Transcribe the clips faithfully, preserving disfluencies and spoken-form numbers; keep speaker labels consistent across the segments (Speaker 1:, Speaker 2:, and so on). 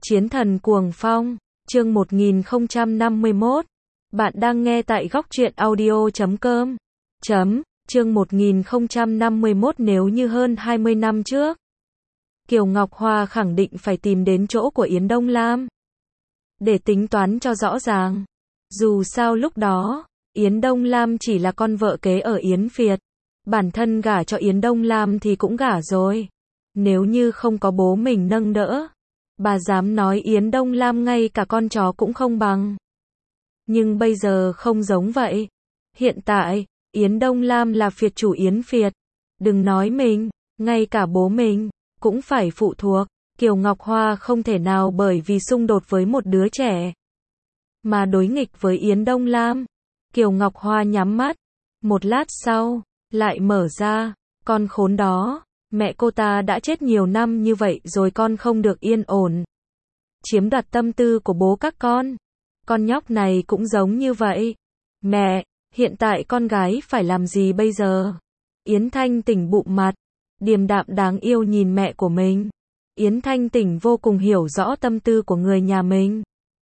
Speaker 1: Chiến thần cuồng phong, chương một nghìn không trăm năm mươi mốt. Bạn đang nghe tại góc truyện audio chấm com. Chấm, chương một nghìn không trăm năm mươi mốt. Nếu như hơn hai mươi năm trước, Kiều Ngọc Hoa khẳng định phải tìm đến chỗ của Yến Đông Lam để tính toán cho rõ ràng. Dù sao lúc đó, Yến Đông Lam chỉ là con vợ kế ở Yến Việt. Bản thân gả cho Yến Đông Lam thì cũng gả rồi. Nếu như không có bố mình nâng đỡ, bà dám nói Yến Đông Lam ngay cả con chó cũng không bằng. Nhưng bây giờ không giống vậy. Hiện tại, Yến Đông Lam là phiệt chủ Yến Việt. Đừng nói mình, ngay cả bố mình cũng phải phụ thuộc. Kiều Ngọc Hoa không thể nào bởi vì xung đột với một đứa trẻ mà đối nghịch với Yến Đông Lam. Kiều Ngọc Hoa nhắm mắt, một lát sau, lại mở ra. Con khốn đó, mẹ cô ta đã chết nhiều năm như vậy rồi con không được yên ổn. Chiếm đoạt tâm tư của bố các con. Con nhóc này cũng giống như vậy. Mẹ, hiện tại con gái phải làm gì bây giờ? Yến Thanh Tỉnh bụm mặt, điềm đạm đáng yêu nhìn mẹ của mình. Yến Thanh Tỉnh vô cùng hiểu rõ tâm tư của người nhà mình.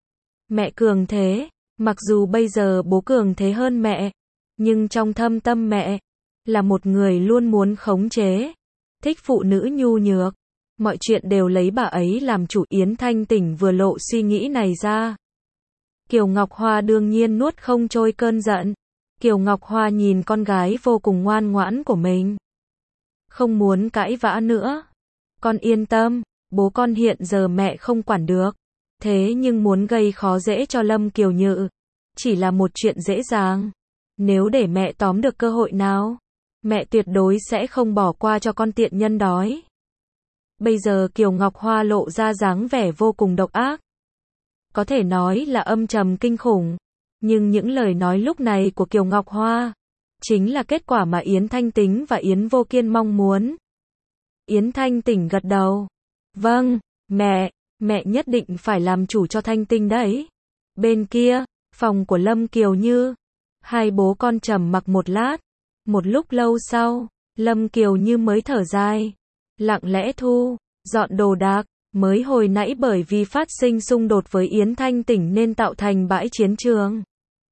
Speaker 1: Mẹ cường thế, mặc dù bây giờ bố cường thế hơn mẹ, nhưng trong thâm tâm mẹ là một người luôn muốn khống chế, thích phụ nữ nhu nhược. Mọi chuyện đều lấy bà ấy làm chủ. Yến Thanh Tỉnh vừa lộ suy nghĩ này ra, Kiều Ngọc Hoa đương nhiên nuốt không trôi cơn giận. Kiều Ngọc Hoa nhìn con gái vô cùng ngoan ngoãn của mình, không muốn cãi vã nữa. Con yên tâm, bố con hiện giờ mẹ không quản được. Thế nhưng muốn gây khó dễ cho Lâm Kiều Nhự chỉ là một chuyện dễ dàng. Nếu để mẹ tóm được cơ hội nào, mẹ tuyệt đối sẽ không bỏ qua cho con tiện nhân đói. Bây giờ Kiều Ngọc Hoa lộ ra dáng vẻ vô cùng độc ác, có thể nói là âm trầm kinh khủng. Nhưng những lời nói lúc này của Kiều Ngọc Hoa chính là kết quả mà Yến Thanh Tính và Yến Vô Kiên mong muốn. Yến Thanh Tỉnh gật đầu. Vâng, mẹ, mẹ nhất định phải làm chủ cho Thanh Tinh đấy. Bên kia, phòng của Lâm Kiều Như, hai bố con trầm mặc một lát. Một lúc lâu sau, Lâm Kiều Như mới thở dài, lặng lẽ thu dọn đồ đạc. Mới hồi nãy bởi vì phát sinh xung đột với Yến Thanh Tỉnh nên tạo thành bãi chiến trường.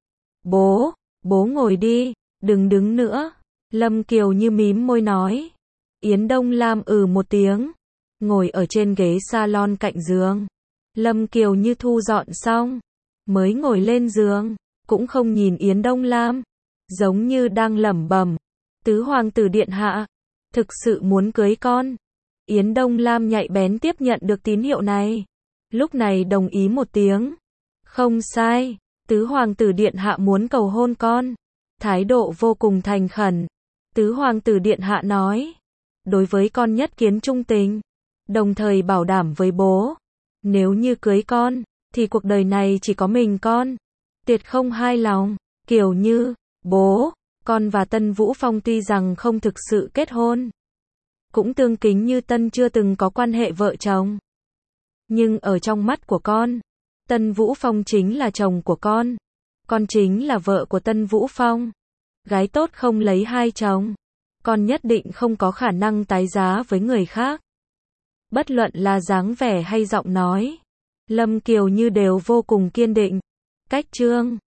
Speaker 1: Bố, bố ngồi đi, đừng đứng nữa. Lâm Kiều Như mím môi nói. Yến Đông Lam ừ một tiếng, ngồi ở trên ghế salon cạnh giường. Lâm Kiều Như thu dọn xong, mới ngồi lên giường, cũng không nhìn Yến Đông Lam, giống như đang lẩm bẩm. Tứ hoàng tử điện hạ, thực sự muốn cưới con. Yến Đông Lam nhạy bén tiếp nhận được tín hiệu này. Lúc này đồng ý một tiếng. Không sai, tứ hoàng tử điện hạ muốn cầu hôn con. Thái độ vô cùng thành khẩn. Tứ hoàng tử điện hạ nói, đối với con nhất kiến trung tình, đồng thời bảo đảm với bố, nếu như cưới con, thì cuộc đời này chỉ có mình con. Tuyệt không hai lòng. Kiều Như, bố, con và Tân Vũ Phong tuy rằng không thực sự kết hôn, cũng tương kính như Tân chưa từng có quan hệ vợ chồng. Nhưng ở trong mắt của con, Tân Vũ Phong chính là chồng của con. Con chính là vợ của Tân Vũ Phong. Gái tốt không lấy hai chồng. Con nhất định không có khả năng tái giá với người khác. Bất luận là dáng vẻ hay giọng nói, Lâm Kiều Như đều vô cùng kiên định. Cách chương